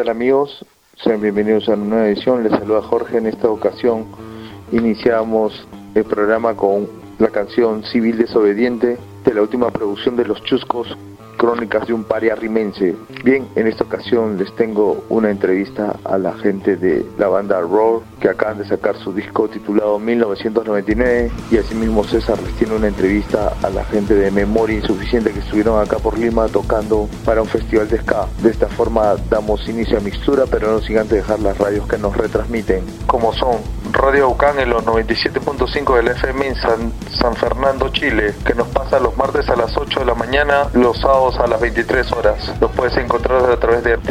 tal amigos? Sean bienvenidos a una nueva edición. Les saluda Jorge. En esta ocasión iniciamos el programa con la canción Civil Desobediente de la última producción de Los Chuscos, Crónicas de un Paria Rimense. Bien, en esta ocasión les tengo una entrevista a la gente de la banda Roar, que acaban de sacar su disco titulado 1999, y asimismo César les tiene una entrevista a la gente de Memoria Insuficiente, que estuvieron acá por Lima tocando para un festival de ska. De esta forma damos inicio a Mixtura, pero no sin antes dejar las radios que nos retransmiten, como son Radio UCAN en los 97.5 del FM en San Fernando, Chile, que nos pasa los martes a las 8 de la mañana, los sábados a las 23 horas. Los puedes encontrar a través de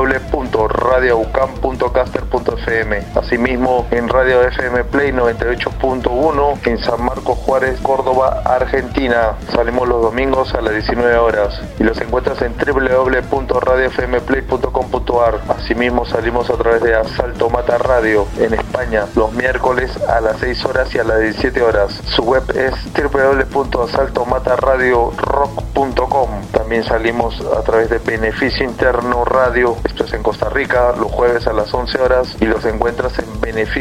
www.radioucan.caster.fm. Asimismo en Radio FM Play 98.1 en San Marcos Juárez, Córdoba, Argentina. Salimos los domingos a las 19 horas y los encuentras en www.radiofmplay.com.ar. Asimismo salimos a través de Asalto Mata Radio en España los miércoles a las 6 horas y a las 17 horas. Su web es www.asaltomataradiorock.com. También salimos a través de Beneficio Interno Radio, esto es en Costa Rica, los jueves a las 11 horas y los encuentras en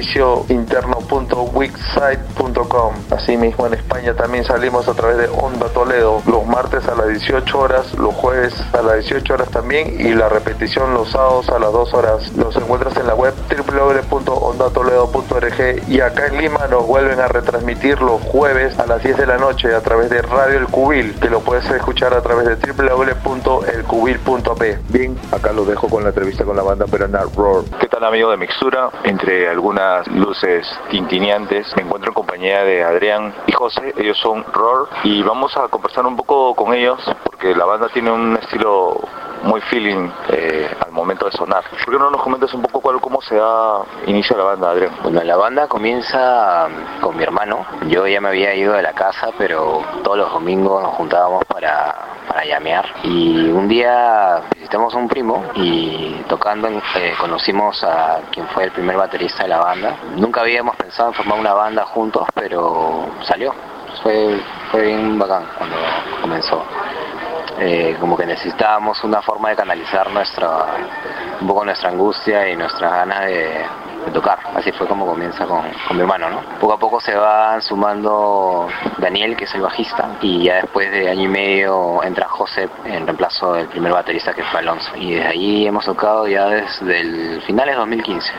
beneficiointerno.wixsite.com. Asimismo en España también salimos a través de Onda Toledo, los martes a las 18 horas, los jueves a las 18 horas también, y la repetición los sábados a las 2 horas. Los encuentras en la web www.ondatoledo.org, y acá en Lima nos vuelven a retransmitir los jueves a las 10 de la noche a través de Radio El Cubil, que lo puedes escuchar a través de www.elcubil.p. Bien, acá los dejo con la entrevista con la banda peruana Roar. ¿Qué tal, amigo de Mixtura? Entre algunas luces tintineantes me encuentro en compañía de Adrián y José. Ellos son Roar y vamos a conversar un poco con ellos porque la banda tiene un estilo muy feeling al momento de sonar. ¿Por qué no nos comentas un poco cómo se inicia la banda, Adrián? Bueno, la banda comienza con mi hermano. Yo ya me había ido de la casa, pero todos los domingos nos juntábamos para llamear. Y un día visitamos a un primo y tocando conocimos a quien fue el primer baterista de la banda. Nunca habíamos pensado en formar una banda juntos, pero salió. Fue bien bacán cuando comenzó. Como que necesitábamos una forma de canalizar un poco nuestra angustia y nuestras ganas de tocar. Así fue como comienza con mi hermano, ¿no? Poco a poco se va sumando Daniel, que es el bajista, y ya después de año y medio entra José en reemplazo del primer baterista, que fue Alonso. Y desde ahí hemos tocado ya desde el finales de 2015.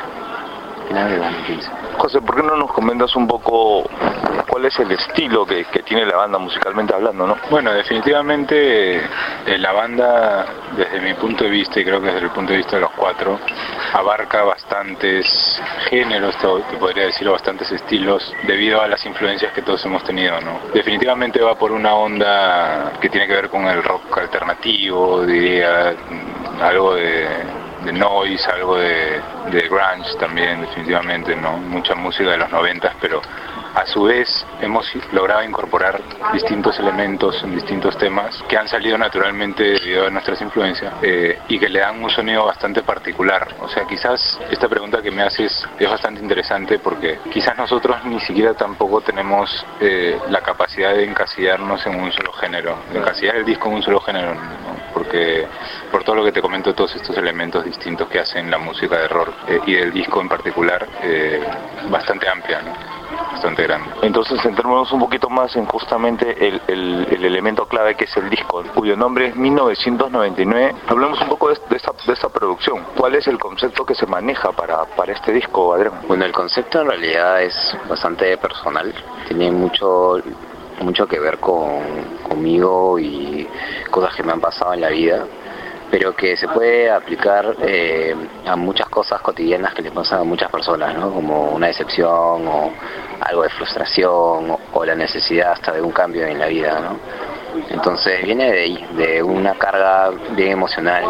José, ¿por qué no nos comentas un poco cuál es el estilo que tiene la banda musicalmente hablando, ¿no? Bueno, definitivamente la banda, desde mi punto de vista, y creo que desde el punto de vista de los cuatro, abarca bastantes géneros, te podría decir, bastantes estilos, debido a las influencias que todos hemos tenido, ¿no? Definitivamente va por una onda que tiene que ver con el rock alternativo, diría, algo de noise, algo de grunge también, definitivamente, ¿no? Mucha música de los 90, pero a su vez hemos logrado incorporar distintos elementos en distintos temas que han salido naturalmente debido a nuestras influencias y que le dan un sonido bastante particular. O sea, quizás esta pregunta que me haces es bastante interesante porque quizás nosotros ni siquiera tampoco tenemos la capacidad de encasillarnos en un solo género, de encasillar el disco en un solo género, ¿no? Porque por todo lo que te comento, todos estos elementos distintos que hacen la música de rock y del disco en particular, bastante amplia, ¿no? Bastante grande. Entonces centrémonos un poquito más en justamente el elemento clave, que es el disco, cuyo nombre es 1999. Hablemos un poco de esta producción. ¿Cuál es el concepto que se maneja para este disco, Adrián? Bueno, el concepto en realidad es bastante personal. Tiene mucho que ver conmigo y cosas que me han pasado en la vida, pero que se puede aplicar a muchas cosas cotidianas que le pasan a muchas personas, ¿no? Como una decepción o algo de frustración o la necesidad hasta de un cambio en la vida, ¿no? Entonces viene de ahí, de una carga bien emocional,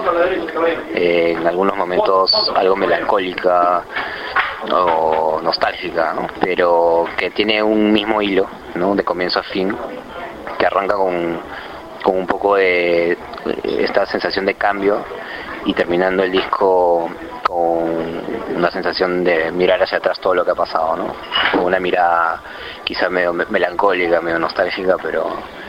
en algunos momentos algo melancólica o nostálgica, ¿no? Pero que tiene un mismo hilo, ¿no? De comienzo a fin, que arranca con un poco de esta sensación de cambio y terminando el disco con una sensación de mirar hacia atrás todo lo que ha pasado, ¿no? Con una mirada quizás medio melancólica, medio nostálgica, pero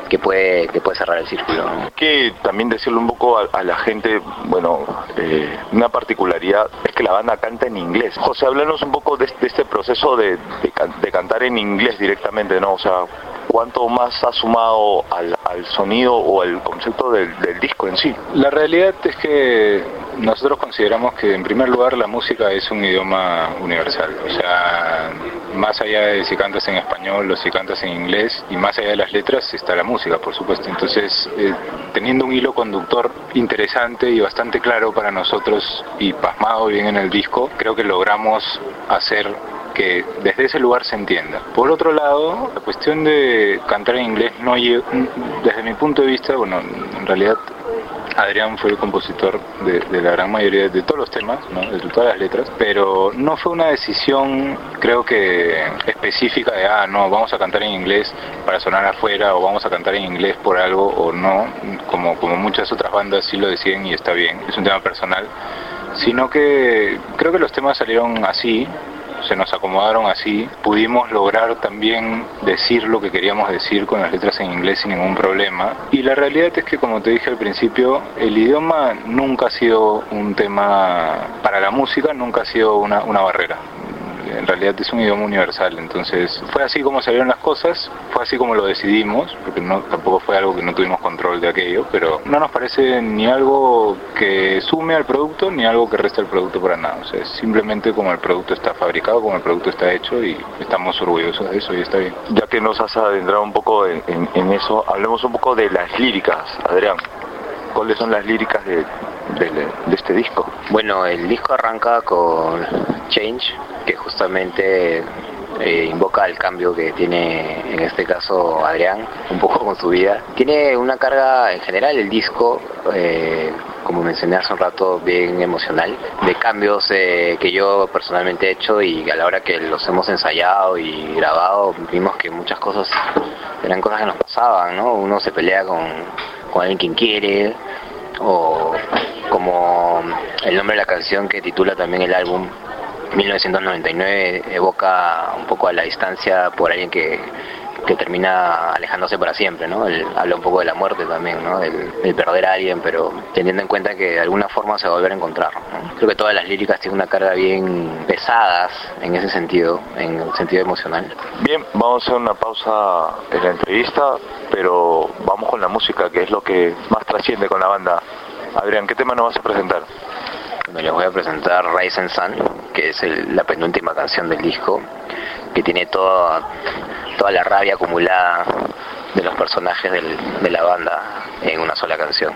que puede cerrar el círculo, ¿no? Que también decirle un poco a la gente, bueno, una particularidad es que la banda canta en inglés. José, háblanos un poco de este proceso de cantar en inglés directamente, ¿no? O sea, ¿cuánto más ha sumado al sonido o al concepto del disco en sí? La realidad es que nosotros consideramos que en primer lugar la música es un idioma universal, o sea, más allá de si cantas en español o si cantas en inglés, y más allá de las letras está la música, por supuesto. Entonces, teniendo un hilo conductor interesante y bastante claro para nosotros y plasmado bien en el disco, creo que logramos hacer que desde ese lugar se entienda. Por otro lado, la cuestión de cantar en inglés no desde mi punto de vista, bueno, en realidad Adrián fue el compositor de la gran mayoría de todos los temas, ¿no? De todas las letras, pero no fue una decisión, creo que específica de, no, vamos a cantar en inglés para sonar afuera, o vamos a cantar en inglés por algo, o no, como muchas otras bandas sí lo deciden y está bien, es un tema personal, sino que creo que los temas salieron así, se nos acomodaron así, pudimos lograr también decir lo que queríamos decir con las letras en inglés sin ningún problema. Y la realidad es que, como te dije al principio, el idioma nunca ha sido un tema para la música, nunca ha sido una barrera. En realidad es un idioma universal, entonces fue así como salieron las cosas, fue así como lo decidimos, porque tampoco fue algo que no tuvimos control de aquello, pero no nos parece ni algo que sume al producto ni algo que reste al producto para nada. O sea, es simplemente como el producto está fabricado, como el producto está hecho, y estamos orgullosos de eso y está bien. Ya que nos has adentrado un poco en eso, hablemos un poco de las líricas, Adrián. ¿Cuáles son las líricas de este disco? Bueno, el disco arranca con Change, que justamente invoca el cambio que tiene en este caso Adrián, un poco con su vida. Tiene una carga en general el disco, como mencioné hace un rato, bien emocional, de cambios que yo personalmente he hecho, y a la hora que los hemos ensayado y grabado, vimos que muchas cosas eran cosas que nos pasaban, ¿no? Uno se pelea con alguien quien quiere, o como el nombre de la canción que titula también el álbum, 1999, evoca un poco a la distancia por alguien que termina alejándose para siempre, ¿no? Él habla un poco de la muerte también, ¿no? El perder a alguien, pero teniendo en cuenta que de alguna forma se va a volver a encontrar, ¿no? Creo que todas las líricas tienen una carga bien pesadas en ese sentido, en el sentido emocional. Bien, vamos a hacer una pausa en la entrevista, pero vamos con la música, que es lo que más trasciende con la banda. Adrián, ¿qué tema nos vas a presentar? Bueno, les voy a presentar Rise and Sun, que es la penúltima canción del disco, que tiene toda la rabia acumulada de los personajes de la banda en una sola canción.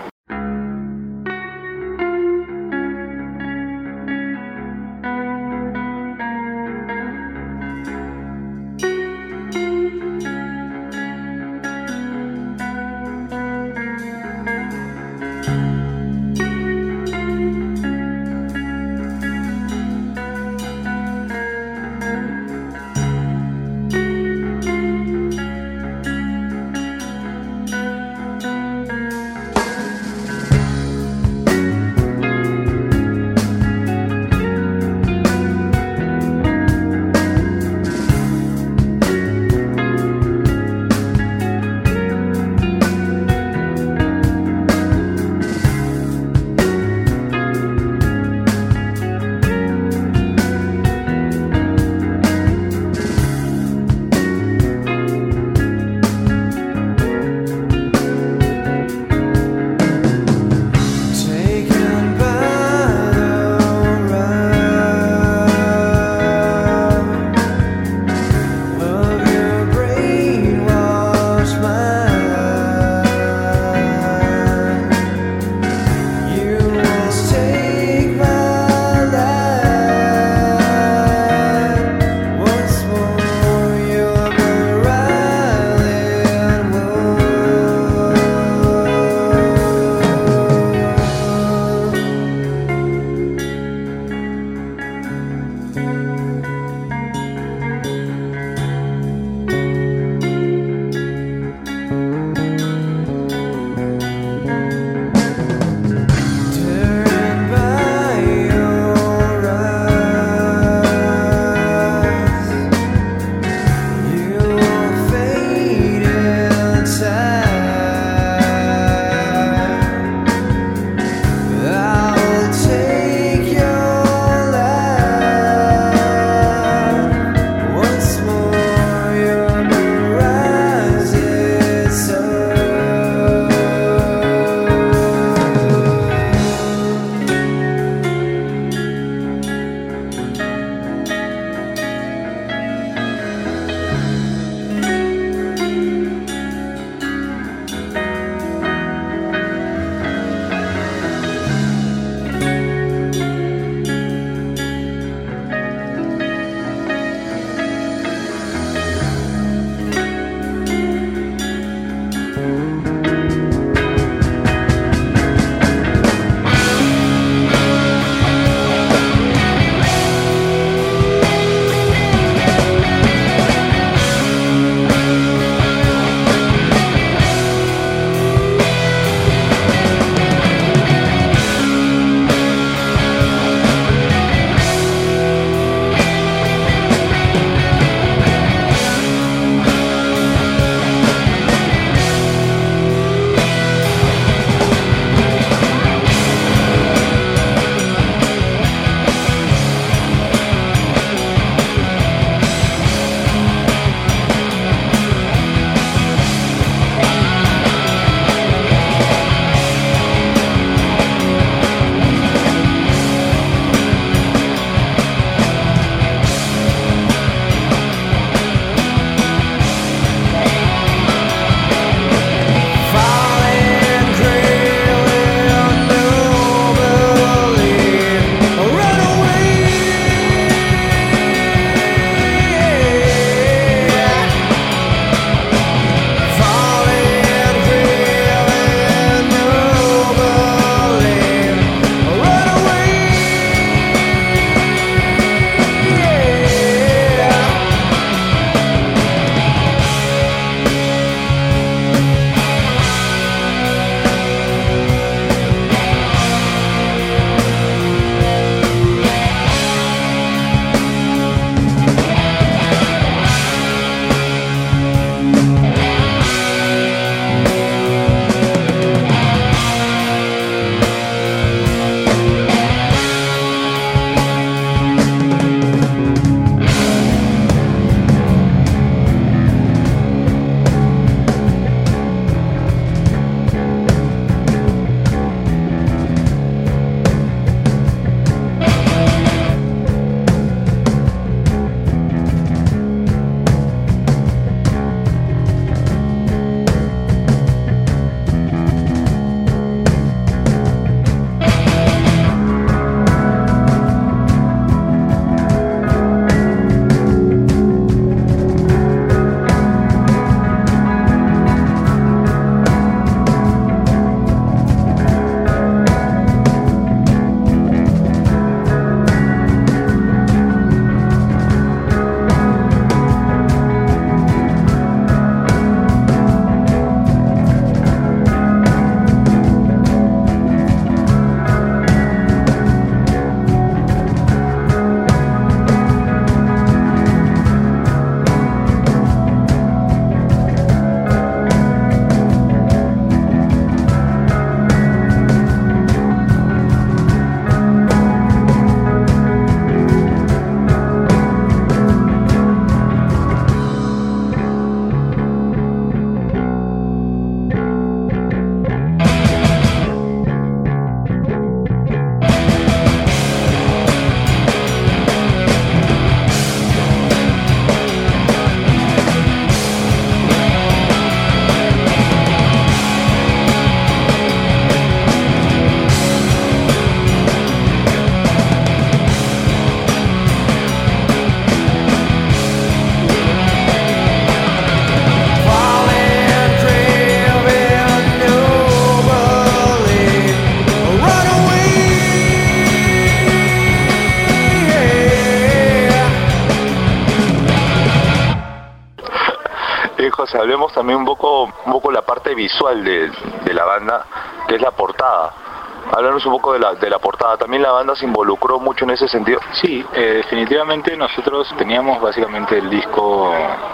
José, hablemos también un poco la parte visual de la banda, que es la portada. Háblanos un poco de la portada. ¿También la banda se involucró mucho en ese sentido? Sí, definitivamente nosotros teníamos básicamente el disco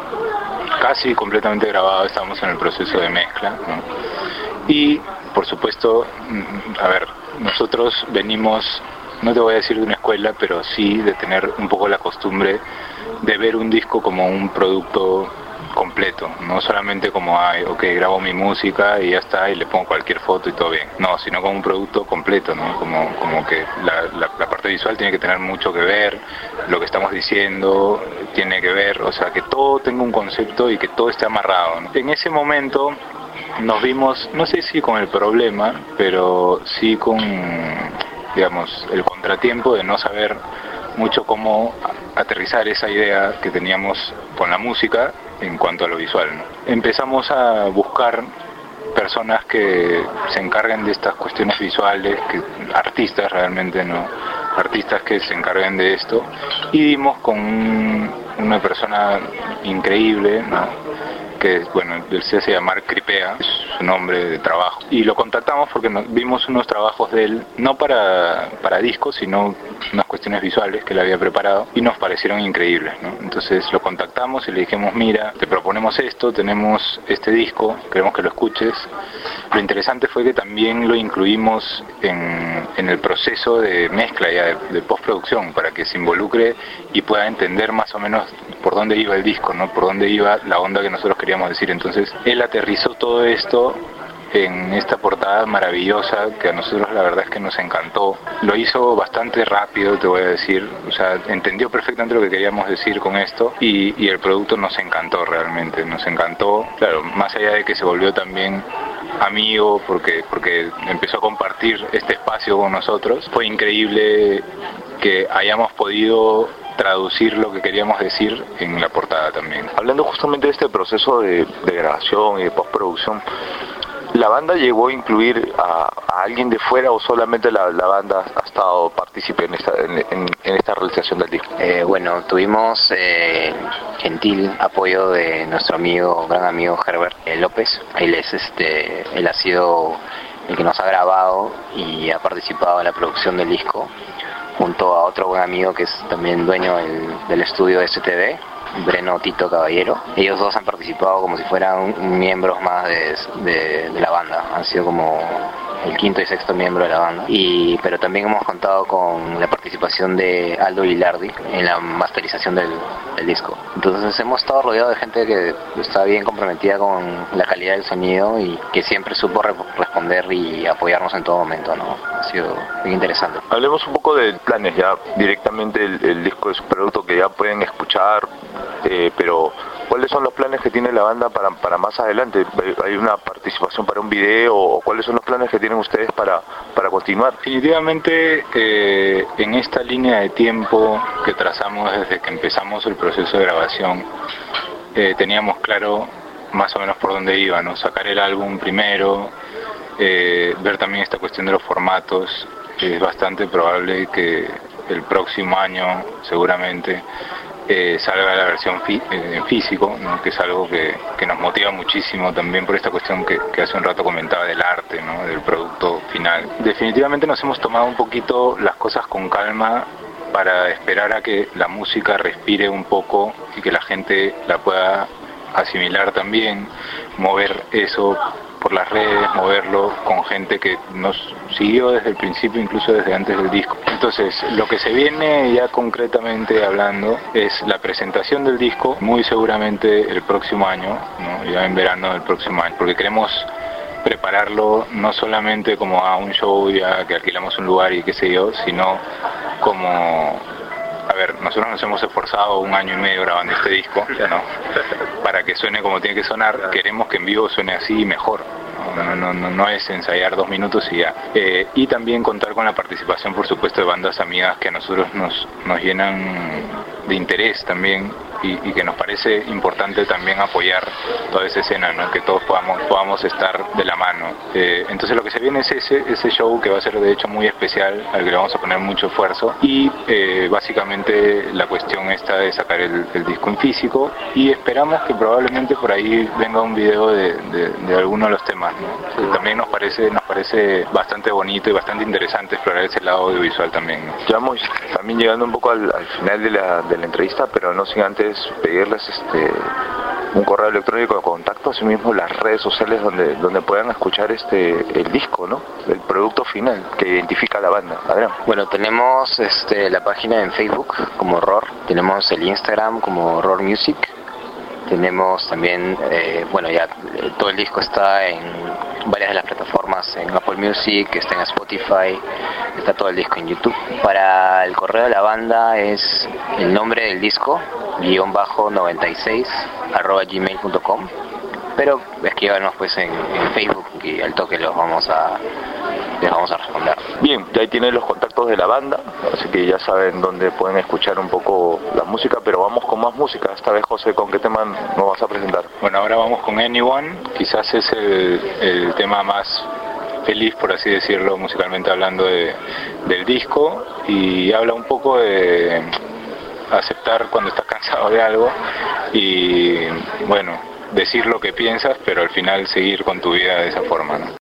casi completamente grabado, estábamos en el proceso de mezcla, ¿no? Y por supuesto, a ver, nosotros venimos, no te voy a decir de una escuela, pero sí de tener un poco la costumbre de ver un disco como un producto completo, no solamente como, grabo mi música y ya está, y le pongo cualquier foto y todo bien, no, sino como un producto completo, ¿no? Como que la parte visual tiene que tener mucho que ver, lo que estamos diciendo tiene que ver, o sea, que todo tenga un concepto y que todo esté amarrado, ¿no? En ese momento nos vimos, no sé si con el problema, pero sí con, digamos, el contratiempo de no saber mucho cómo aterrizar esa idea que teníamos con la música en cuanto a lo visual, ¿no? Empezamos a buscar personas que se encarguen de estas cuestiones visuales, artistas realmente, ¿no? Artistas que se encarguen de esto, y dimos con una persona increíble, ¿no? Que, bueno, él se hace llamar Cripea, es su nombre de trabajo, y lo contactamos porque vimos unos trabajos de él, no para discos, sino unas cuestiones visuales que él había preparado, y nos parecieron increíbles, ¿no? Entonces lo contactamos y le dijimos, mira, te proponemos esto, tenemos este disco, queremos que lo escuches. Lo interesante fue que también lo incluimos en el proceso de mezcla ya de postproducción, para que se involucre y pueda entender más o menos por dónde iba el disco, ¿no? Por dónde iba la onda que nosotros queríamos decir. Entonces él aterrizó todo esto en esta portada maravillosa que a nosotros la verdad es que nos encantó. Lo hizo bastante rápido, te voy a decir, o sea, entendió perfectamente lo que queríamos decir con esto, y el producto nos encantó realmente, nos encantó, claro, más allá de que se volvió también amigo porque empezó a compartir este espacio con nosotros. Fue increíble que hayamos podido traducir lo que queríamos decir en la portada también. Hablando justamente de este proceso de grabación y de postproducción, ¿la banda llegó a incluir a alguien de fuera o solamente la banda ha estado partícipe en esta realización del disco? Bueno, tuvimos gentil apoyo de nuestro gran amigo Herbert López. Él ha sido el que nos ha grabado y ha participado en la producción del disco, junto a otro buen amigo que es también dueño del estudio STV, Breno Tito Caballero. Ellos dos han participado como si fueran miembros más de la banda, han sido como el quinto y sexto miembro de la banda, pero también hemos contado con la participación de Aldo Lilardi en la masterización del disco. Entonces hemos estado rodeados de gente que está bien comprometida con la calidad del sonido y que siempre supo responder y apoyarnos en todo momento, ¿no? Ha sido bien interesante. Hablemos un poco de planes ya. Directamente el disco es un producto que ya pueden escuchar, pero ¿cuáles son los planes que tiene la banda para más adelante? ¿Hay una participación para un video o cuáles son los planes que tienen ustedes para continuar? Definitivamente en esta línea de tiempo que trazamos desde que empezamos el proceso de grabación, teníamos claro más o menos por dónde iba, ¿no? Sacar el álbum primero, ver también esta cuestión de los formatos. Es bastante probable que el próximo año seguramente salga la versión en físico, ¿no? Que es algo que nos motiva muchísimo también por esta cuestión que hace un rato comentaba del arte, ¿no? Del producto final. Definitivamente nos hemos tomado un poquito las cosas con calma para esperar a que la música respire un poco y que la gente la pueda asimilar también, mover eso por las redes, moverlo con gente que nos siguió desde el principio, incluso desde antes del disco. Entonces, lo que se viene ya concretamente hablando es la presentación del disco, muy seguramente el próximo año, ¿no? Ya en verano del próximo año, porque queremos prepararlo no solamente como a un show ya que alquilamos un lugar y qué sé yo, sino como... A ver, nosotros nos hemos esforzado 1 año y medio grabando este disco, ¿no? Para que suene como tiene que sonar. Queremos que en vivo suene así mejor. No es ensayar 2 minutos y ya. Y también contar con la participación, por supuesto, de bandas amigas que a nosotros nos llenan de interés también, y que nos parece importante también apoyar toda esa escena, ¿no? Que todos podamos estar de la mano. Entonces lo que se viene es ese show, que va a ser de hecho muy especial, al que le vamos a poner mucho esfuerzo, y básicamente la cuestión está de sacar el disco en físico, y esperamos que probablemente por ahí venga un video de alguno de los temas, ¿no? Que también nos parece bastante bonito y bastante interesante explorar ese lado audiovisual también, ¿no? Ya vamos también llegando un poco al final de la entrevista, pero no sin antes pedirles un correo electrónico de contacto, así mismo las redes sociales donde puedan escuchar el disco, ¿no? El producto final que identifica a la banda. Adrián. Bueno, tenemos la página en Facebook como ROR, tenemos el Instagram como ROR Music, tenemos también, ya todo el disco está en varias de las plataformas, en Apple Music, está en Spotify, está todo el disco en YouTube. Para el correo de la banda es el nombre del disco, _96 @gmail.com, pero escríbanos pues en Facebook y al toque les vamos a responder. Bien, ya ahí tienen los contactos de la banda, así que ya saben dónde pueden escuchar un poco la música, pero vamos con más música. Esta vez, José, ¿con qué tema nos vas a presentar? Bueno, ahora vamos con Anyone, quizás es el tema más feliz, por así decirlo, musicalmente hablando, del disco, y habla un poco de aceptar cuando estás cansado de algo y, bueno, decir lo que piensas, pero al final seguir con tu vida de esa forma, ¿no?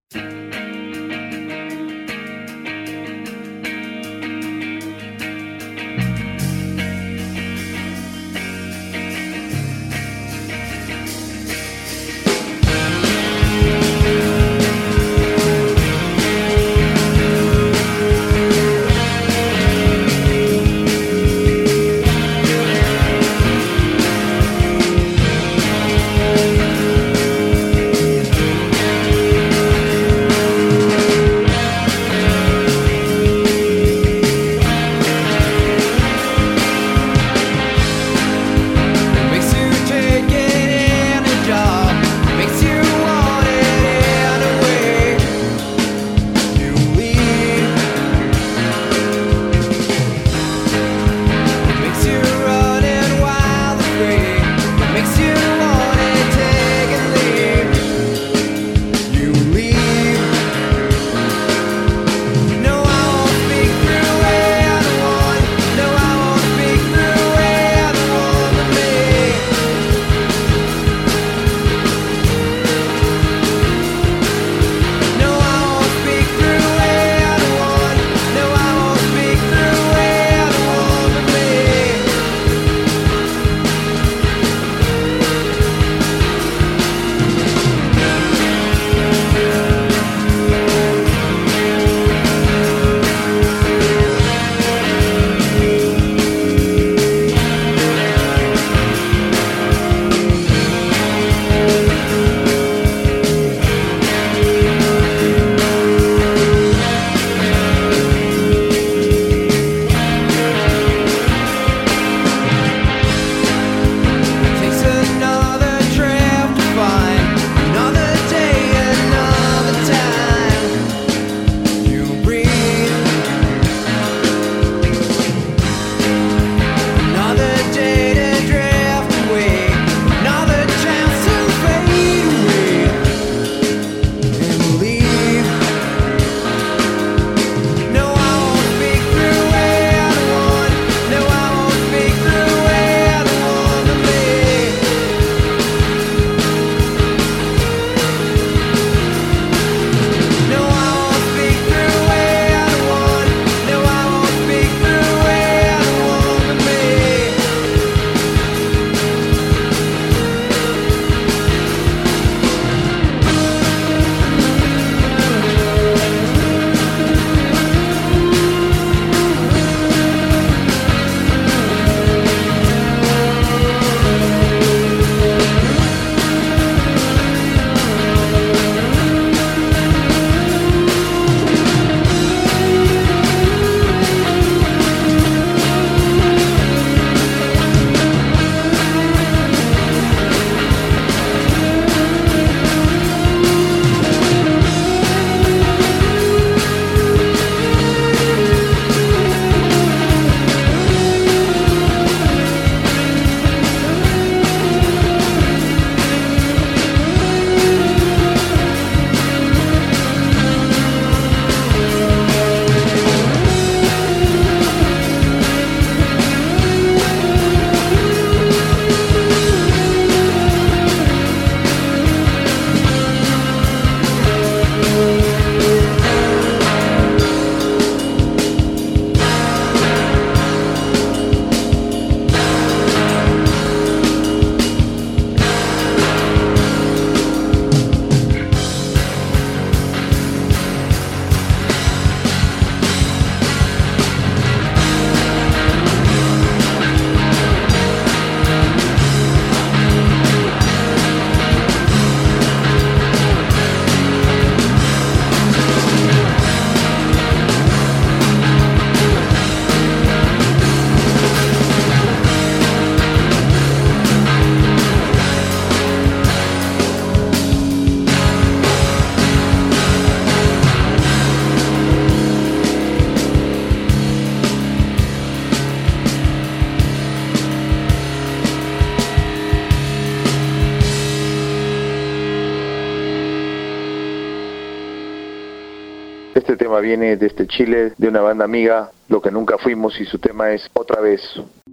Este tema viene desde Chile, de una banda amiga, Lo que nunca fuimos, y su tema es Otra vez.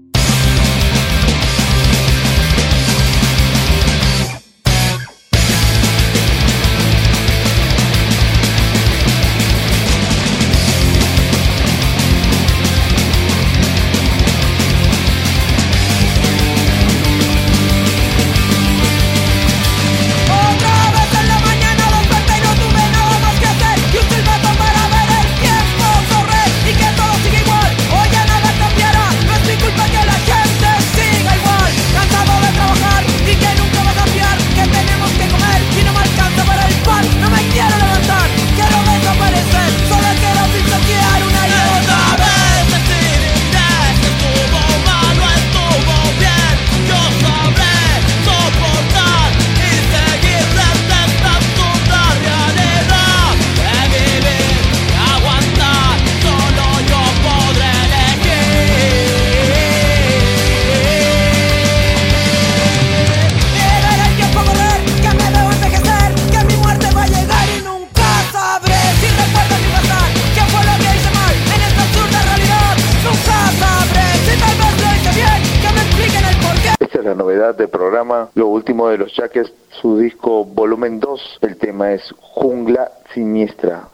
La novedad del programa, lo último de los Jackets, su disco volumen 2, el tema es Jungla Siniestra.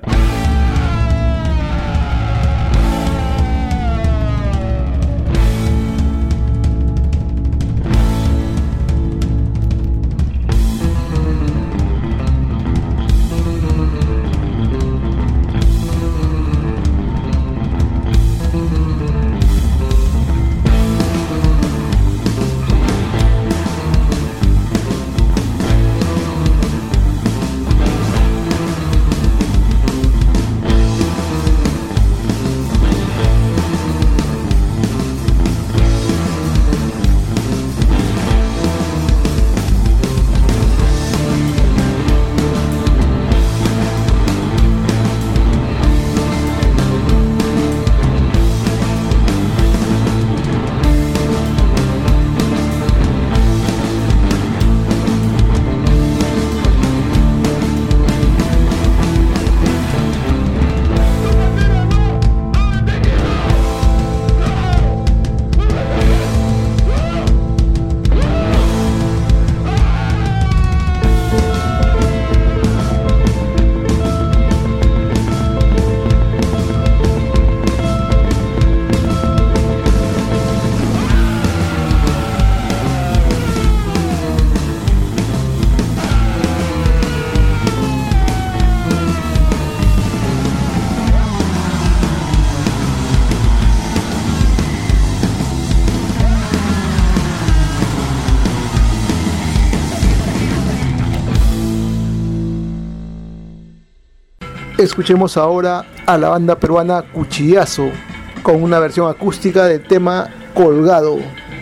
Escuchemos ahora a la banda peruana Cuchillazo con una versión acústica del tema Colgado.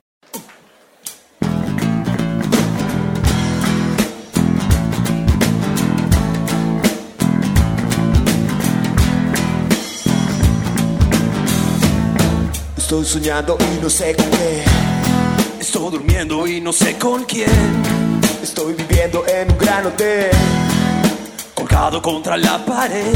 Estoy soñando y no sé con qué. Estoy durmiendo y no sé con quién. Estoy viviendo en un gran hotel, colgado contra la pared.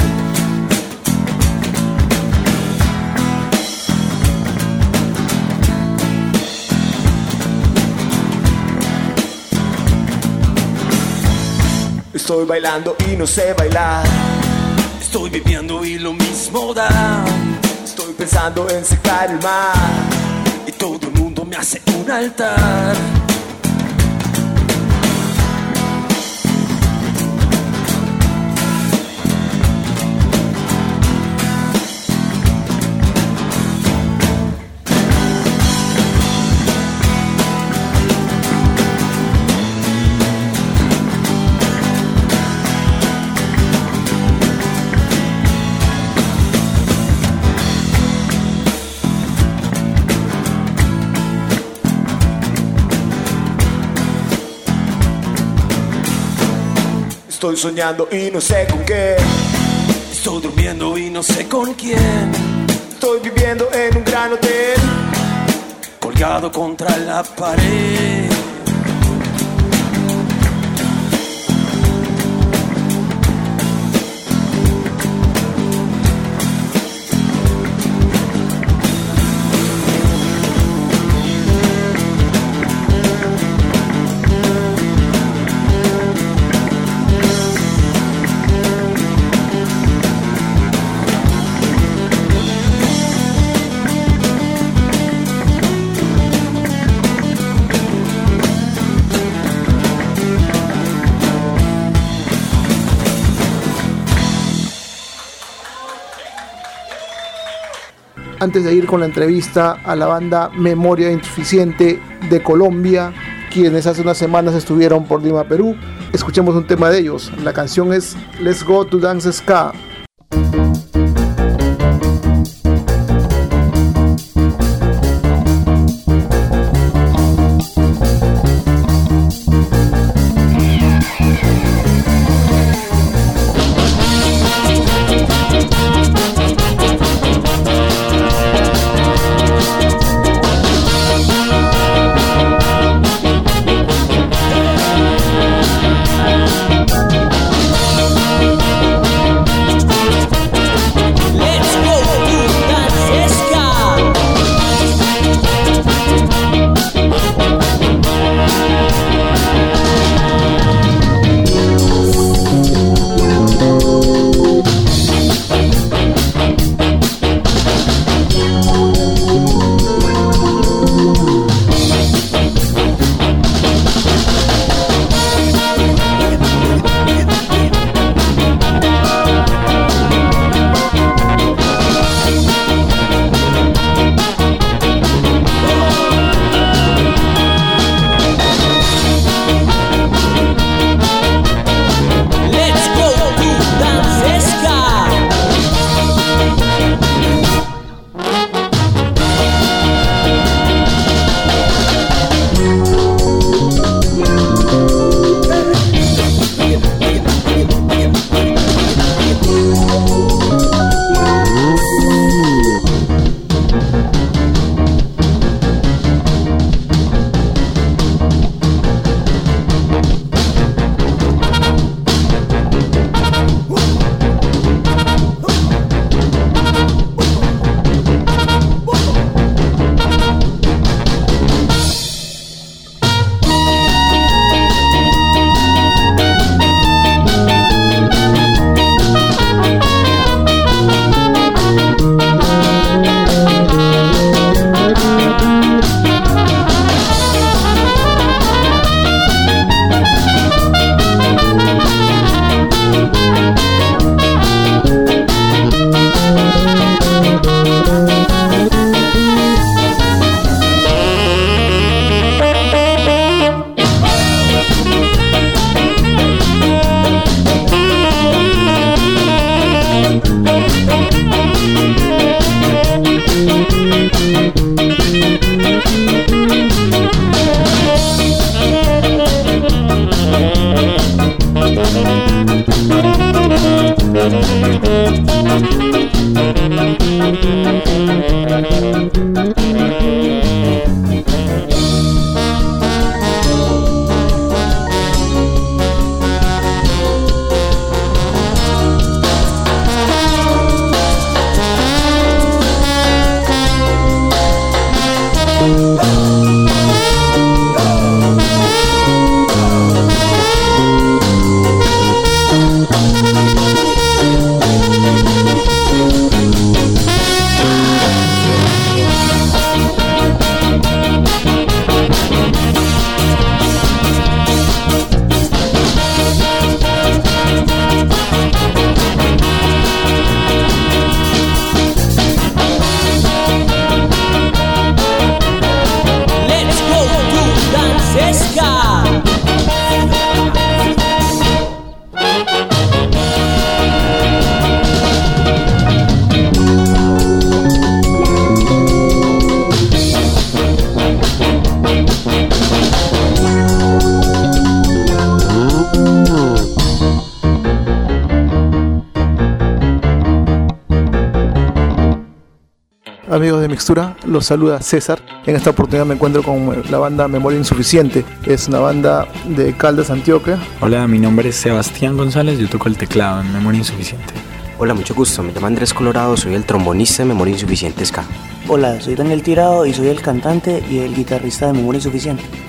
Estoy bailando y no sé bailar. Estoy viviendo y lo mismo da. Estoy pensando en secar el mar y todo el mundo me hace un altar. Estoy soñando y no sé con qué. Estoy durmiendo y no sé con quién. Estoy viviendo en un gran hotel, colgado contra la pared. antes de ir con la entrevista a la banda Memoria Insuficiente de Colombia, quienes hace unas semanas estuvieron por Lima, Perú. Escuchemos un tema de ellos. La canción es Let's Go to Dance Ska. Amigos de Mixtura, los saluda César. En esta oportunidad me encuentro con la banda Memoria Insuficiente. Es una banda de Caldas, Antioquia. Hola, mi nombre es Sebastián González, yo toco el teclado en Memoria Insuficiente. Hola, mucho gusto, me llamo Andrés Colorado, soy el trombonista de Memoria Insuficiente Ska. Hola, soy Daniel Tirado y soy el cantante y el guitarrista de Memoria Insuficiente.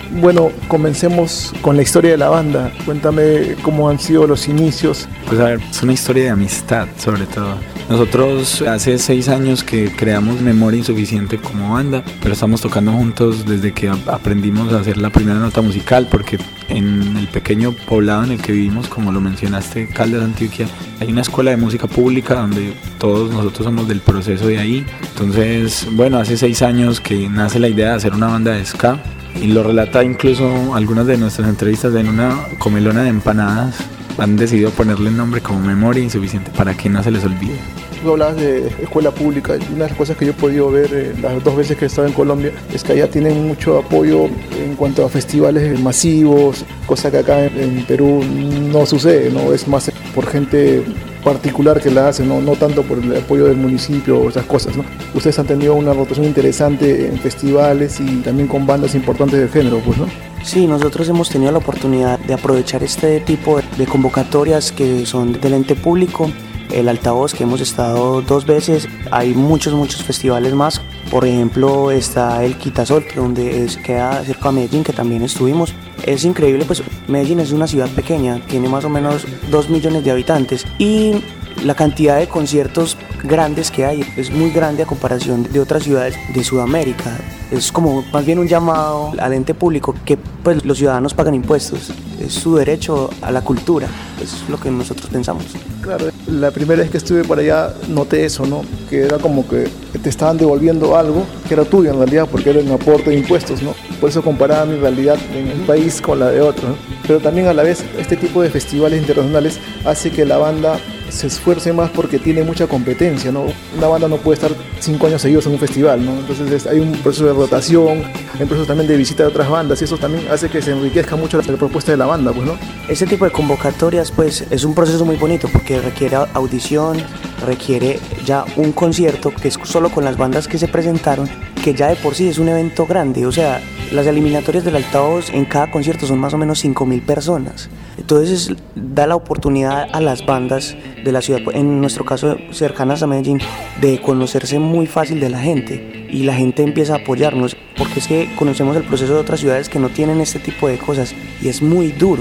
Bueno, comencemos con la historia de la banda. Cuéntame cómo han sido los inicios. Pues a ver, es una historia de amistad sobre todo. Nosotros hace 6 años que creamos Memoria Insuficiente como banda, pero estamos tocando juntos desde que aprendimos a hacer la primera nota musical, porque en el pequeño poblado en el que vivimos, como lo mencionaste, Caldas, Antioquia, hay una escuela de música pública donde todos nosotros somos del proceso de ahí. Entonces, bueno, hace 6 años que nace la idea de hacer una banda de ska, y lo relata incluso algunas de nuestras entrevistas. En una comelona de empanadas han decidido ponerle el nombre como Memoria Insuficiente para que no se les olvide. Tú hablabas de escuela pública, y una de las cosas que yo he podido ver las 2 veces que he estado en Colombia es que allá tienen mucho apoyo en cuanto a festivales masivos, cosa que acá en Perú no sucede, ¿no? Es más por gente particular que la hace, no tanto por el apoyo del municipio o esas cosas, ¿no? Ustedes han tenido una rotación interesante en festivales y también con bandas importantes del género, pues, ¿no? Sí, nosotros hemos tenido la oportunidad de aprovechar este tipo de convocatorias que son del ente público. El Altavoz, que hemos estado 2 veces, hay muchos festivales más. Por ejemplo, está el Quitasol, donde queda cerca de Medellín, que también estuvimos. Es increíble, pues Medellín es una ciudad pequeña, tiene más o menos 2 millones de habitantes, y la cantidad de conciertos grandes que hay es muy grande a comparación de otras ciudades de Sudamérica. Es como más bien un llamado al ente público que pues los ciudadanos pagan impuestos, es su derecho a la cultura, eso es lo que nosotros pensamos. Claro, la primera vez que estuve por allá noté eso, ¿no? Que era como que te estaban devolviendo algo que era tuyo en realidad, porque era un aporte de impuestos, ¿no? Por eso comparaba mi realidad en el país con la de otro, ¿no? Pero también a la vez este tipo de festivales internacionales hace que la banda se esfuerce más porque tiene mucha competencia, ¿no? Una banda no puede estar 5 años seguidos en un festival, ¿no? Entonces hay un proceso de rotación, hay un proceso también de visita de otras bandas, y eso también hace que se enriquezca mucho la propuesta de la banda, pues, ¿no? Este tipo de convocatorias, pues, es un proceso muy bonito porque requiere audición, requiere ya un concierto que es solo con las bandas que se presentaron, que ya de por sí es un evento grande. O sea, las eliminatorias del Altavoz en cada concierto son más o menos 5.000 personas. Entonces da la oportunidad a las bandas de la ciudad, en nuestro caso cercanas a Medellín, de conocerse muy fácil de la gente, y la gente empieza a apoyarnos, porque es que conocemos el proceso de otras ciudades que no tienen este tipo de cosas, y es muy duro,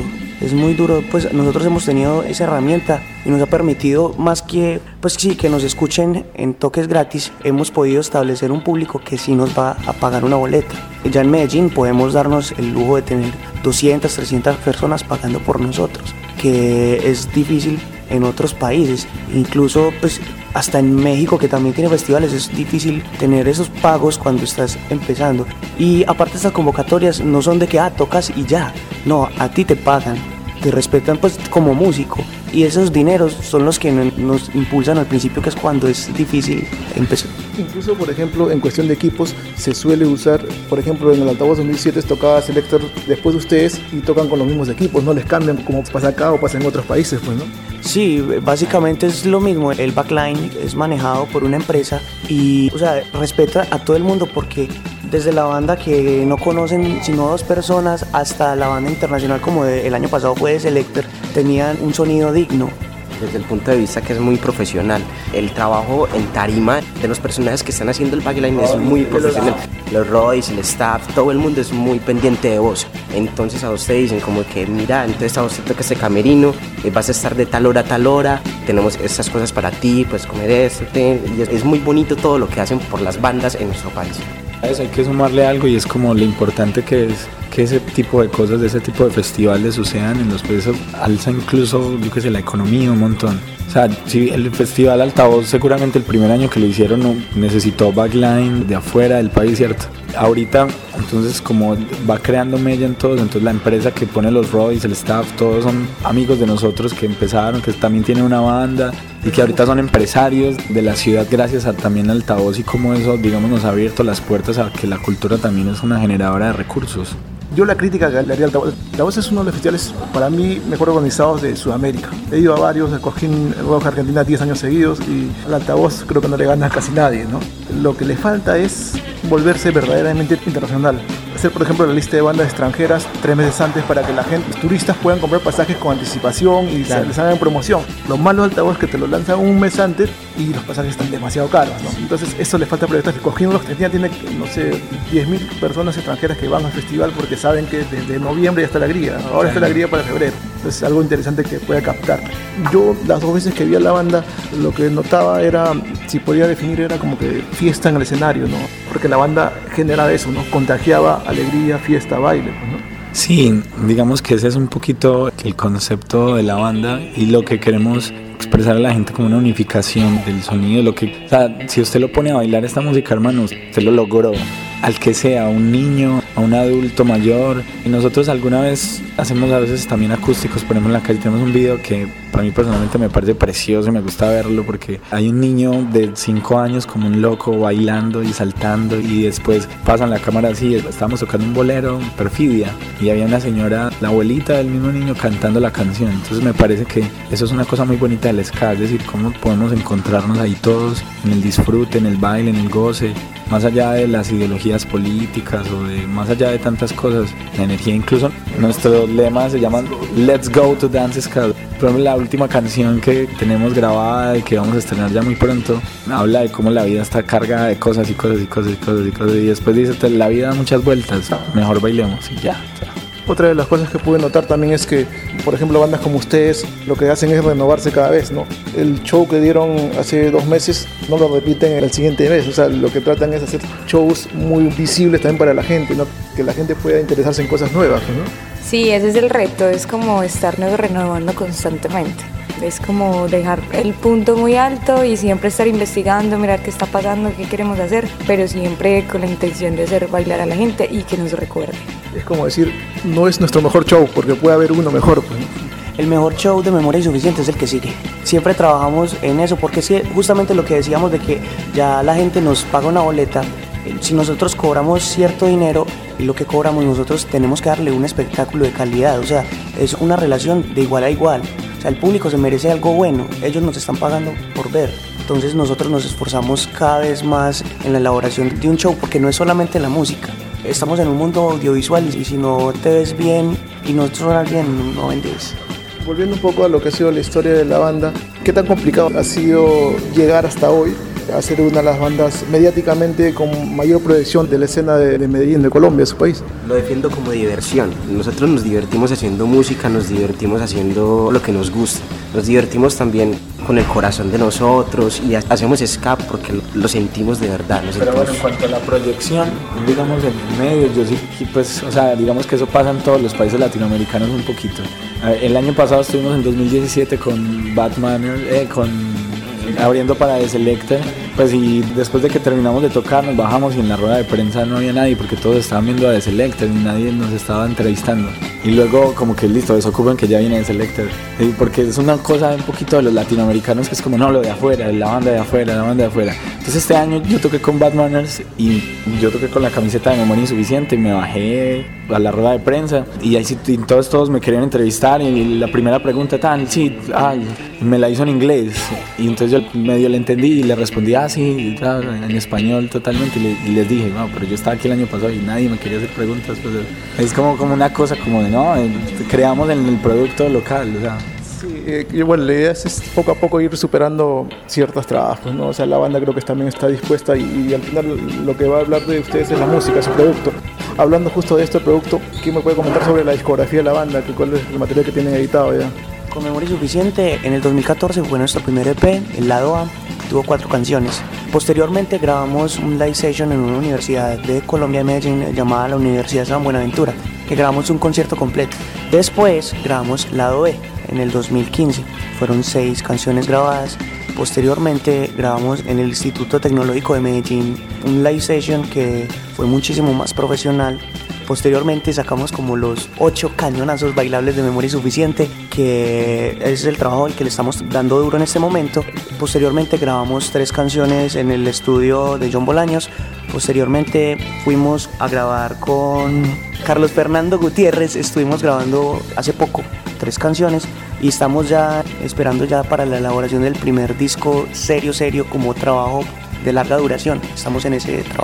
pues nosotros hemos tenido esa herramienta y nos ha permitido, más que, pues sí, que nos escuchen en toques gratis, hemos podido establecer un público que sí nos va a pagar una boleta. Ya en Medellín podemos darnos el lujo de tener 200, 300 personas pagando por nosotros, que es difícil en otros países, incluso pues hasta en México, que también tiene festivales, es difícil tener esos pagos cuando estás empezando. Y aparte, estas convocatorias no son de que tocas y ya, no, a ti te pagan, te respetan pues como músico, y esos dineros son los que nos impulsan al principio, que es cuando es difícil empezar. Incluso, por ejemplo, en cuestión de equipos, se suele usar, por ejemplo, en el Altavoz 2007 tocaba Selector después de ustedes y tocan con los mismos equipos, no les cambian como pasa acá o pasa en otros países, pues, ¿no? Sí, básicamente es lo mismo. El backline es manejado por una empresa y, o sea, respeta a todo el mundo, porque desde la banda que no conocen sino 2 personas hasta la banda internacional, como el año pasado fue de Selector, tenían un sonido digno. Desde el punto de vista que es muy profesional, el trabajo en tarima de los personajes que están haciendo el backline es muy profesional. Los roadies, el staff, todo el mundo es muy pendiente de vos. Entonces a vos te dicen como que mira, entonces a vos te toca este camerino, vas a estar de tal hora a tal hora, tenemos estas cosas para ti, puedes comer esto, y es muy bonito todo lo que hacen por las bandas en nuestro país. Hay que sumarle algo, y es como lo importante que es que ese tipo de cosas, de ese tipo de festivales sucedan en los países, alza incluso, yo qué sé, la economía un montón. O sea, si el Festival Altavoz seguramente el primer año que lo hicieron no necesitó backline de afuera del país, ¿cierto? Ahorita, entonces, como va creando mella en todos, entonces la empresa que pone los roadies, el staff, todos son amigos de nosotros que empezaron, que también tienen una banda y que ahorita son empresarios de la ciudad gracias a también Altavoz, y como eso, digamos, nos ha abierto las puertas a que la cultura también es una generadora de recursos. Yo la crítica que le haría al Altavoz. Altavoz es uno de los festivales, para mí, mejor organizados de Sudamérica. He ido a varios, el Cojín Rock Argentina 10 años seguidos, y al Altavoz creo que no le gana a casi nadie, ¿no? Lo que le falta es volverse verdaderamente internacional, hacer, por ejemplo, la lista de bandas extranjeras 3 meses antes para que los turistas puedan comprar pasajes con anticipación y Claro. les hagan promoción. Lo malo de Altavoz es que te lo lanzan un mes antes y los pasajes están demasiado caros, ¿no? Entonces eso le falta proyectar. Cogiendo los que tiene, no sé, 10.000 personas extranjeras que van al festival porque saben que desde noviembre ya está la grilla, ¿no? Ahora está la grilla para febrero. Entonces algo interesante que pueda captar. Yo las 2 veces que vi a la banda, lo que notaba era, si podía definir, era como que fiesta en el escenario, ¿no? Porque la banda generaba eso, ¿no? Contagiaba alegría, fiesta, baile, pues, ¿no? Sí, digamos que ese es un poquito el concepto de la banda y lo que queremos expresar a la gente como una unificación del sonido, lo que, o sea, si usted lo pone a bailar esta música, hermanos, usted lo logró, al que sea, a un niño, a un adulto mayor. Y nosotros alguna vez hacemos a veces también acústicos, por ejemplo en la calle tenemos un video que para mí personalmente me parece precioso y me gusta verlo porque hay un niño de 5 años como un loco bailando y saltando y después pasan la cámara así, estábamos tocando un bolero, Perfidia, y había una señora, la abuelita del mismo niño cantando la canción. Entonces me parece que eso es una cosa muy bonita del ska, es decir, cómo podemos encontrarnos ahí todos en el disfrute, en el baile, en el goce, más allá de las ideologías políticas o de más allá de tantas cosas, la energía. Incluso nuestros lemas se llaman Let's Go to Dance Ska. Por ejemplo, la última canción que tenemos grabada y que vamos a estrenar ya muy pronto habla de cómo la vida está cargada de cosas y cosas y cosas y cosas y cosas, y después dice, la vida da muchas vueltas, mejor bailemos y ya. Otra de las cosas que pude notar también es que, por ejemplo, bandas como ustedes lo que hacen es renovarse cada vez, ¿no? El show que dieron hace 2 meses no lo repiten el siguiente mes, o sea, lo que tratan es hacer shows muy visibles también para la gente, ¿no? Que la gente pueda interesarse en cosas nuevas, ¿no? Sí, ese es el reto, es como estarnos renovando constantemente. Es como dejar el punto muy alto y siempre estar investigando, mirar qué está pasando, qué queremos hacer, pero siempre con la intención de hacer bailar a la gente y que nos recuerde. Es como decir, no es nuestro mejor show, porque puede haber uno mejor, pues, ¿no? El mejor show de Memoria Insuficiente es el que sigue. Siempre trabajamos en eso, porque es justamente lo que decíamos de que ya la gente nos paga una boleta. Si nosotros cobramos cierto dinero y lo que cobramos nosotros tenemos que darle un espectáculo de calidad, o sea, es una relación de igual a igual. O sea, el público se merece algo bueno, ellos nos están pagando por ver. Entonces nosotros nos esforzamos cada vez más en la elaboración de un show, porque no es solamente la música. Estamos en un mundo audiovisual y si no te ves bien y no suenas bien, no vendes. Volviendo un poco a lo que ha sido la historia de la banda, ¿qué tan complicado ha sido llegar hasta hoy a ser una de las bandas mediáticamente con mayor proyección de la escena de Medellín, de Colombia, su país? Lo defiendo como diversión. Nosotros nos divertimos haciendo música, nos divertimos haciendo lo que nos gusta. Nos divertimos también con el corazón de nosotros y hacemos ska porque lo sentimos de verdad. Pero bueno, en cuanto a la proyección, digamos en medios, yo sí, pues, o sea, digamos que eso pasa en todos los países latinoamericanos un poquito. El año pasado estuvimos en 2017 con Batman, abriendo para The Selecter, pues, y después de que terminamos de tocar nos bajamos y en la rueda de prensa no había nadie porque todos estaban viendo a The Selecter y nadie nos estaba entrevistando. Y luego como que listo, desocupen que ya viene The Selecter, porque es una cosa un poquito de los latinoamericanos que es como no, lo de afuera, la banda de afuera, la banda de afuera. Entonces este año yo toqué con Bad Manners y yo toqué con la camiseta de Memoria Insuficiente y me bajé a la rueda de prensa y ahí sí, todos me querían entrevistar y la primera pregunta me la hizo en inglés y entonces yo medio le entendí y le respondí sí, en español totalmente y les dije, no, pero yo estaba aquí el año pasado y nadie me quería hacer preguntas, pues es como una cosa como de no, creamos en el producto local, o sea. Sí, y bueno, la idea es poco a poco ir superando ciertos trabajos, ¿no? O sea, la banda creo que también está dispuesta y al final lo que va a hablar de ustedes es la música, su producto. Hablando justo de este producto, ¿quién me puede comentar sobre la discografía de la banda? ¿Cuál es el material que tienen editado ya? Con Memoria Insuficiente, en el 2014 fue nuestro primer EP, el lado A, tuvo 4 canciones. Posteriormente grabamos un live session en una universidad de Colombia, de Medellín, llamada la Universidad de San Buenaventura, que grabamos un concierto completo. Después grabamos lado B, en el 2015, fueron 6 canciones grabadas. Posteriormente grabamos en el Instituto Tecnológico de Medellín un live session que fue muchísimo más profesional. Posteriormente sacamos como los 8 cañonazos bailables de Memoria Insuficiente, que es el trabajo al que le estamos dando duro en este momento. Posteriormente grabamos 3 canciones en el estudio de John Bolaños. Posteriormente fuimos a grabar con Carlos Fernando Gutiérrez, estuvimos grabando hace poco 3 canciones y estamos ya esperando ya para la elaboración del primer disco serio como trabajo de larga duración. Estamos en ese trabajo.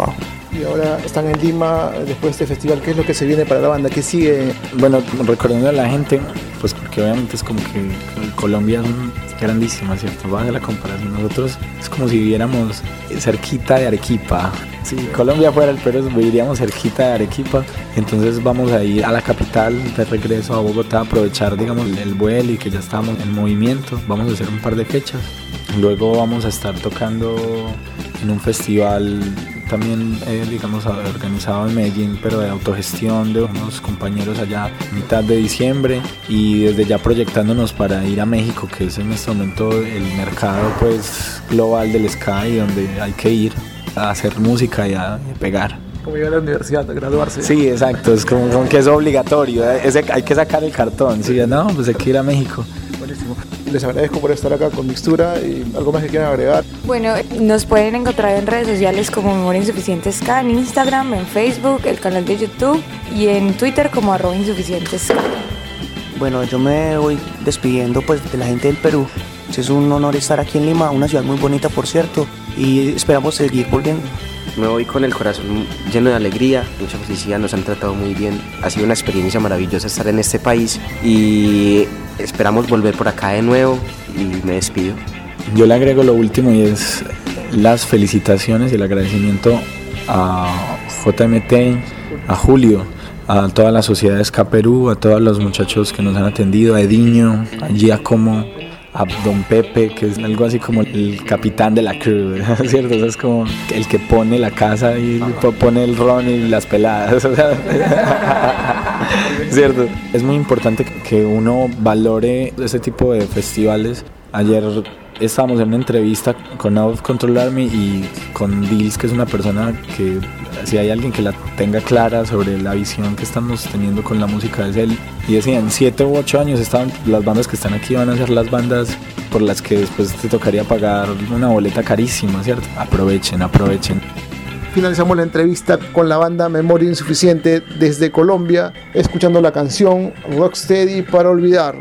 Y ahora están en Lima después de este festival. ¿Qué es lo que se viene para la banda? ¿Qué sigue? Bueno, recordando a la gente, pues porque obviamente es como que Colombia es grandísima, ¿cierto? Va a hacer la comparación. Nosotros es como si viviéramos cerquita de Arequipa. Si Colombia fuera el Perú, viviríamos cerquita de Arequipa. Entonces vamos a ir a la capital de regreso a Bogotá, a aprovechar, digamos, el vuelo y que ya estamos en movimiento. Vamos a hacer un par de fechas. Luego vamos a estar tocando en un festival también, digamos, organizado en Medellín, pero de autogestión de unos compañeros allá a mitad de diciembre, y desde ya proyectándonos para ir a México, que es en este momento el mercado pues global del ska y donde hay que ir a hacer música y a pegar. Como ir a la universidad, a graduarse. Sí, exacto, es como que es obligatorio, hay que sacar el cartón, ¿sí? No, pues hay que ir a México. Buenísimo. Les agradezco por estar acá con Mixtura. Y algo más que quieran agregar. Bueno, nos pueden encontrar en redes sociales como Memoria Insuficiente Ska, en Instagram, en Facebook, el canal de YouTube y en Twitter como @insuficientesca. Bueno, yo me voy despidiendo pues de la gente del Perú. Es un honor estar aquí en Lima, una ciudad muy bonita por cierto, y esperamos seguir volviendo. Me voy con el corazón lleno de alegría, mucha felicidad, nos han tratado muy bien, ha sido una experiencia maravillosa estar en este país y esperamos volver por acá de nuevo, y me despido. Yo le agrego lo último, y es las felicitaciones y el agradecimiento a JMT, a Julio, a toda la sociedad de Ska Perú, a todos los muchachos que nos han atendido, a Ediño, a Giacomo, a Don Pepe, que es algo así como el capitán de la crew, ¿cierto? Es como el que pone la casa y pone el ron y las peladas, ¿cierto? Es muy importante que uno valore ese tipo de festivales. Ayer estábamos en una entrevista con Out of Control Army y con Dils, que es una persona que, si hay alguien que la tenga clara sobre la visión que estamos teniendo con la música, es él. Y decían, 7 u 8 años las bandas que están aquí van a ser las bandas por las que después te tocaría pagar una boleta carísima, ¿cierto? Aprovechen. Finalizamos la entrevista con la banda Memoria Insuficiente desde Colombia, escuchando la canción Rocksteady para olvidar.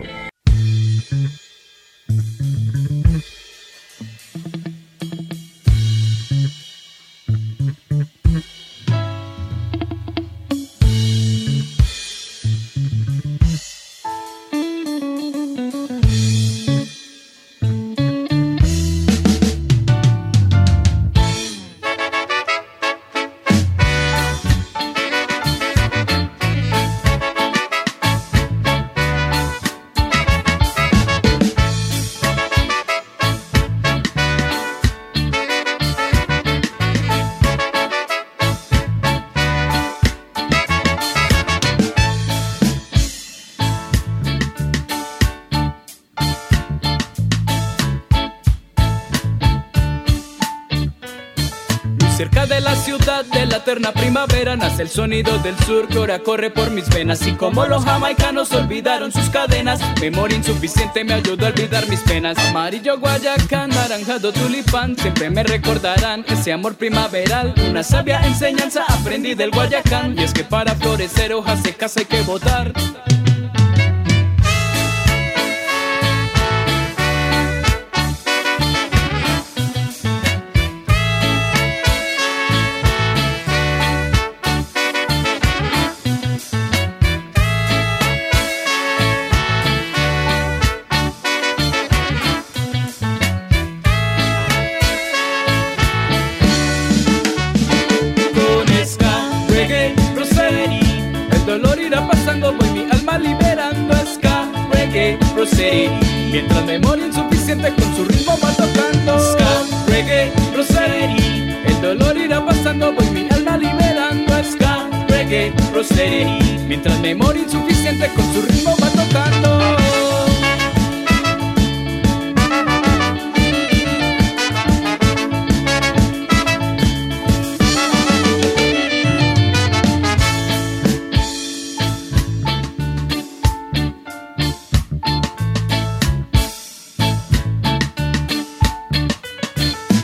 Cerca de la ciudad de la eterna primavera nace el sonido del sur que ahora corre por mis venas. Y como los jamaicanos olvidaron sus cadenas, Memoria Insuficiente me ayudó a olvidar mis penas. Amarillo Guayacán, naranjado tulipán, siempre me recordarán ese amor primaveral. Una sabia enseñanza aprendí del Guayacán, y es que para florecer hojas secas hay que botar. Mientras Memoria Insuficiente con su ritmo va tocando ska, reggae, Rosetti. El dolor irá pasando, voy mi alma liberando ska, reggae, Rosetti. Mientras Memoria Insuficiente con su ritmo va tocando.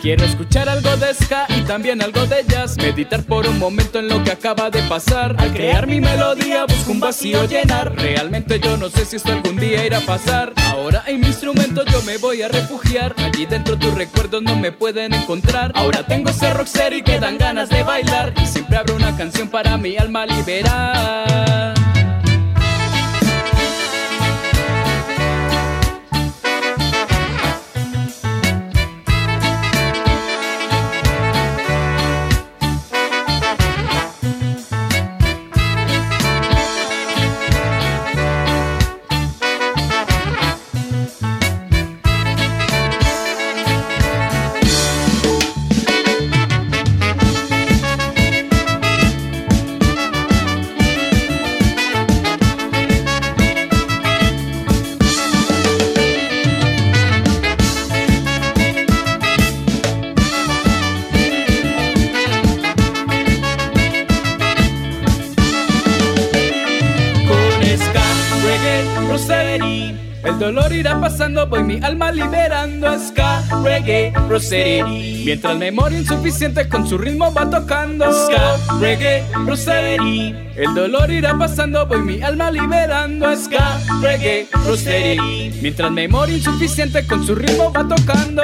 Quiero escuchar algo de ska y también algo de jazz. Meditar por un momento en lo que acaba de pasar. Al crear mi melodía busco un vacío llenar. Realmente yo no sé si esto algún día irá a pasar. Ahora en mi instrumento yo me voy a refugiar. Allí dentro tus recuerdos no me pueden encontrar. Ahora tengo ese rocksteady que dan ganas de bailar. Y siempre abro una canción para mi alma liberar. El dolor irá pasando, voy mi alma liberando. Ska, reggae, rosary. Mientras memoria insuficiente con su ritmo va tocando. Ska, reggae, rosary. El dolor irá pasando, voy mi alma liberando. Ska, reggae, rosary. Mientras memoria insuficiente con su ritmo va tocando.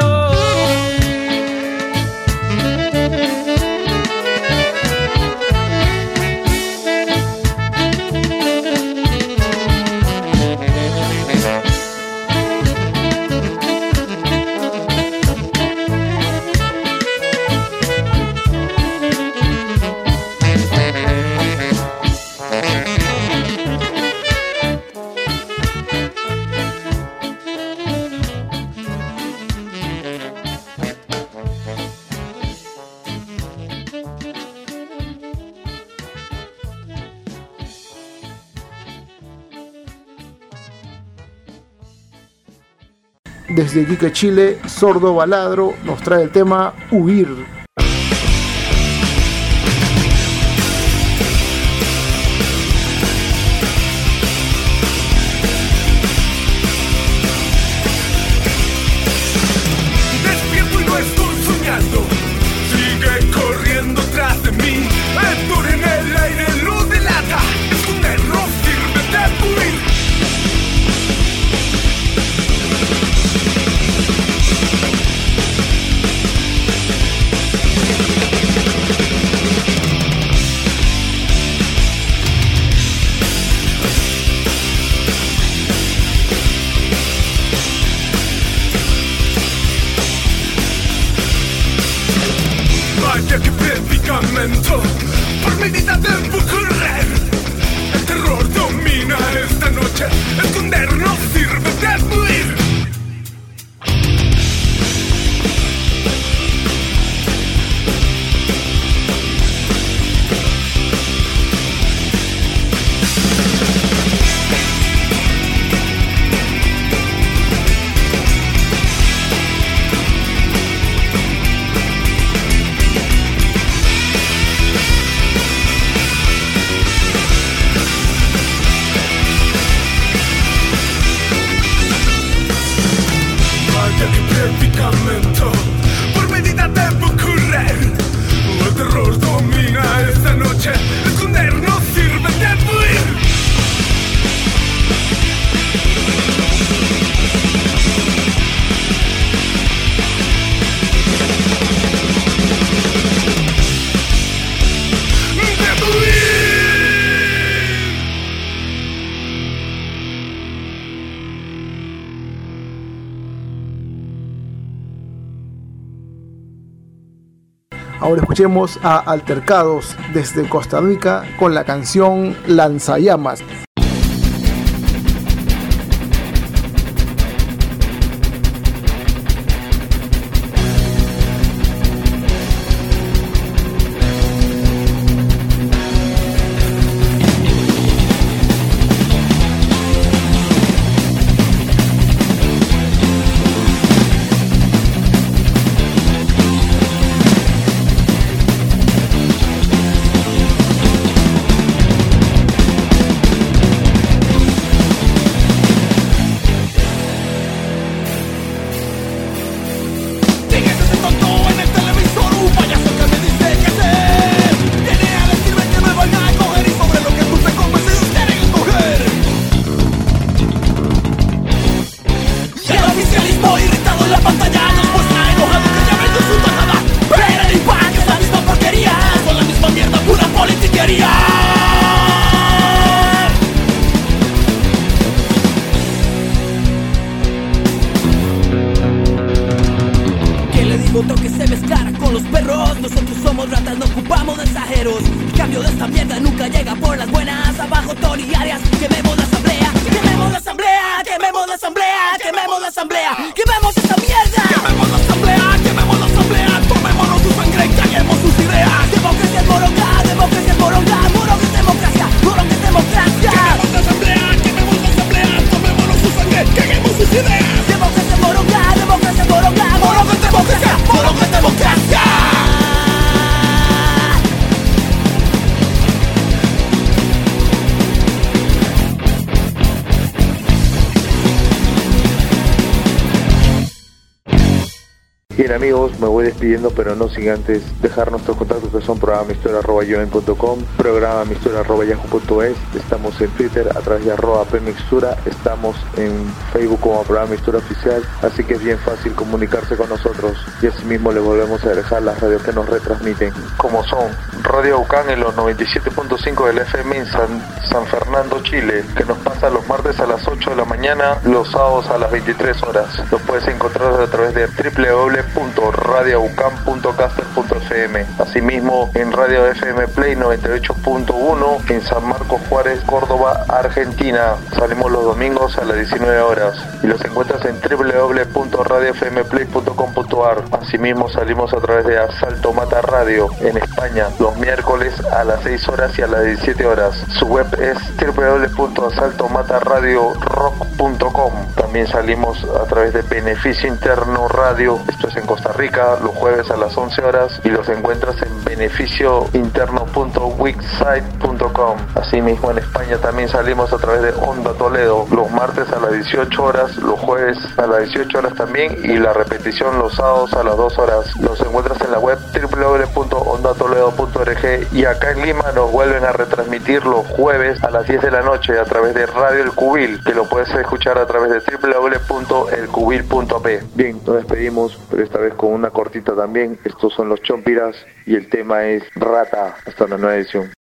Desde Iquique, Chile, Sordo Baladro nos trae el tema Huir. Despierto y no estoy soñando, sigue corriendo tras de mí. Héctor en el aire lo delata, escondernos sirve de huir. Vaya que predicamento, por mi vida debo correr. El terror domina esta noche, escondernos sirve de huir. Por medida debo correr. El terror domina esta noche, escondernos sirve de huir. Ahora escuchemos a Altercados desde Costa Rica con la canción Lanzallamas. la asamblea, quememos la asamblea, quememos esta mierda. Quememos la asamblea, quememos la asamblea, tomémonos su sangre y caguemos sus ideas. Democracia es moronga, democracia es moronga, moronga es democracia, moronga es democracia. Quememos la asamblea, tomémonos su sangre, caguemos sus ideas. Democracia es moronga, democracia es moronga, moronga es democracia, moronga es democracia. Bien amigos, me voy despidiendo, pero no sin antes dejar nuestros contactos, que son programamixtura@yoen.com, programamixtura@yahoo.es, estamos en Twitter a través de @pmixtura, estamos en Facebook como Programa Mixtura Oficial, así que es bien fácil comunicarse con nosotros, y asimismo les volvemos a dejar las radios que nos retransmiten, como son Radio UCAN en los 97.5 del FM en San Fernando, Chile, que nos pasa los martes a las 8 de la mañana, los sábados a las 23 horas. Lo puedes encontrar a través de www.radioucam.caster.fm. Asimismo, en Radio FM Play 98.1 en San Marcos Juárez, Córdoba, Argentina. Salimos los domingos a las 19 horas y los encuentras en www.radiofmplay.com.ar. Asimismo, salimos a través de Asalto Mata Radio en España los miércoles a las 6 horas y a las 17 horas. Su web es www.asaltomataradiorock.com. También salimos a través de Beneficio Interno Radio, esto es en Costa Rica, los jueves a las 11 horas y los encuentras en beneficiointerno.wixsite.com. Asimismo, en España también salimos a través de Onda Toledo los martes a las 18 horas, los jueves a las 18 horas también, y la repetición los sábados a las 2 horas. Los encuentras en la web www.ondatoledo.org, y acá en Lima nos vuelven a retransmitir los jueves a las 10 de la noche a través de Radio El Cubil, que lo puedes escuchar a través de www.elcubil.p. Bien, nos despedimos, pero esta vez con una cortita también. Estos son los Chompiras y el tema es Rata. Hasta la nueva edición.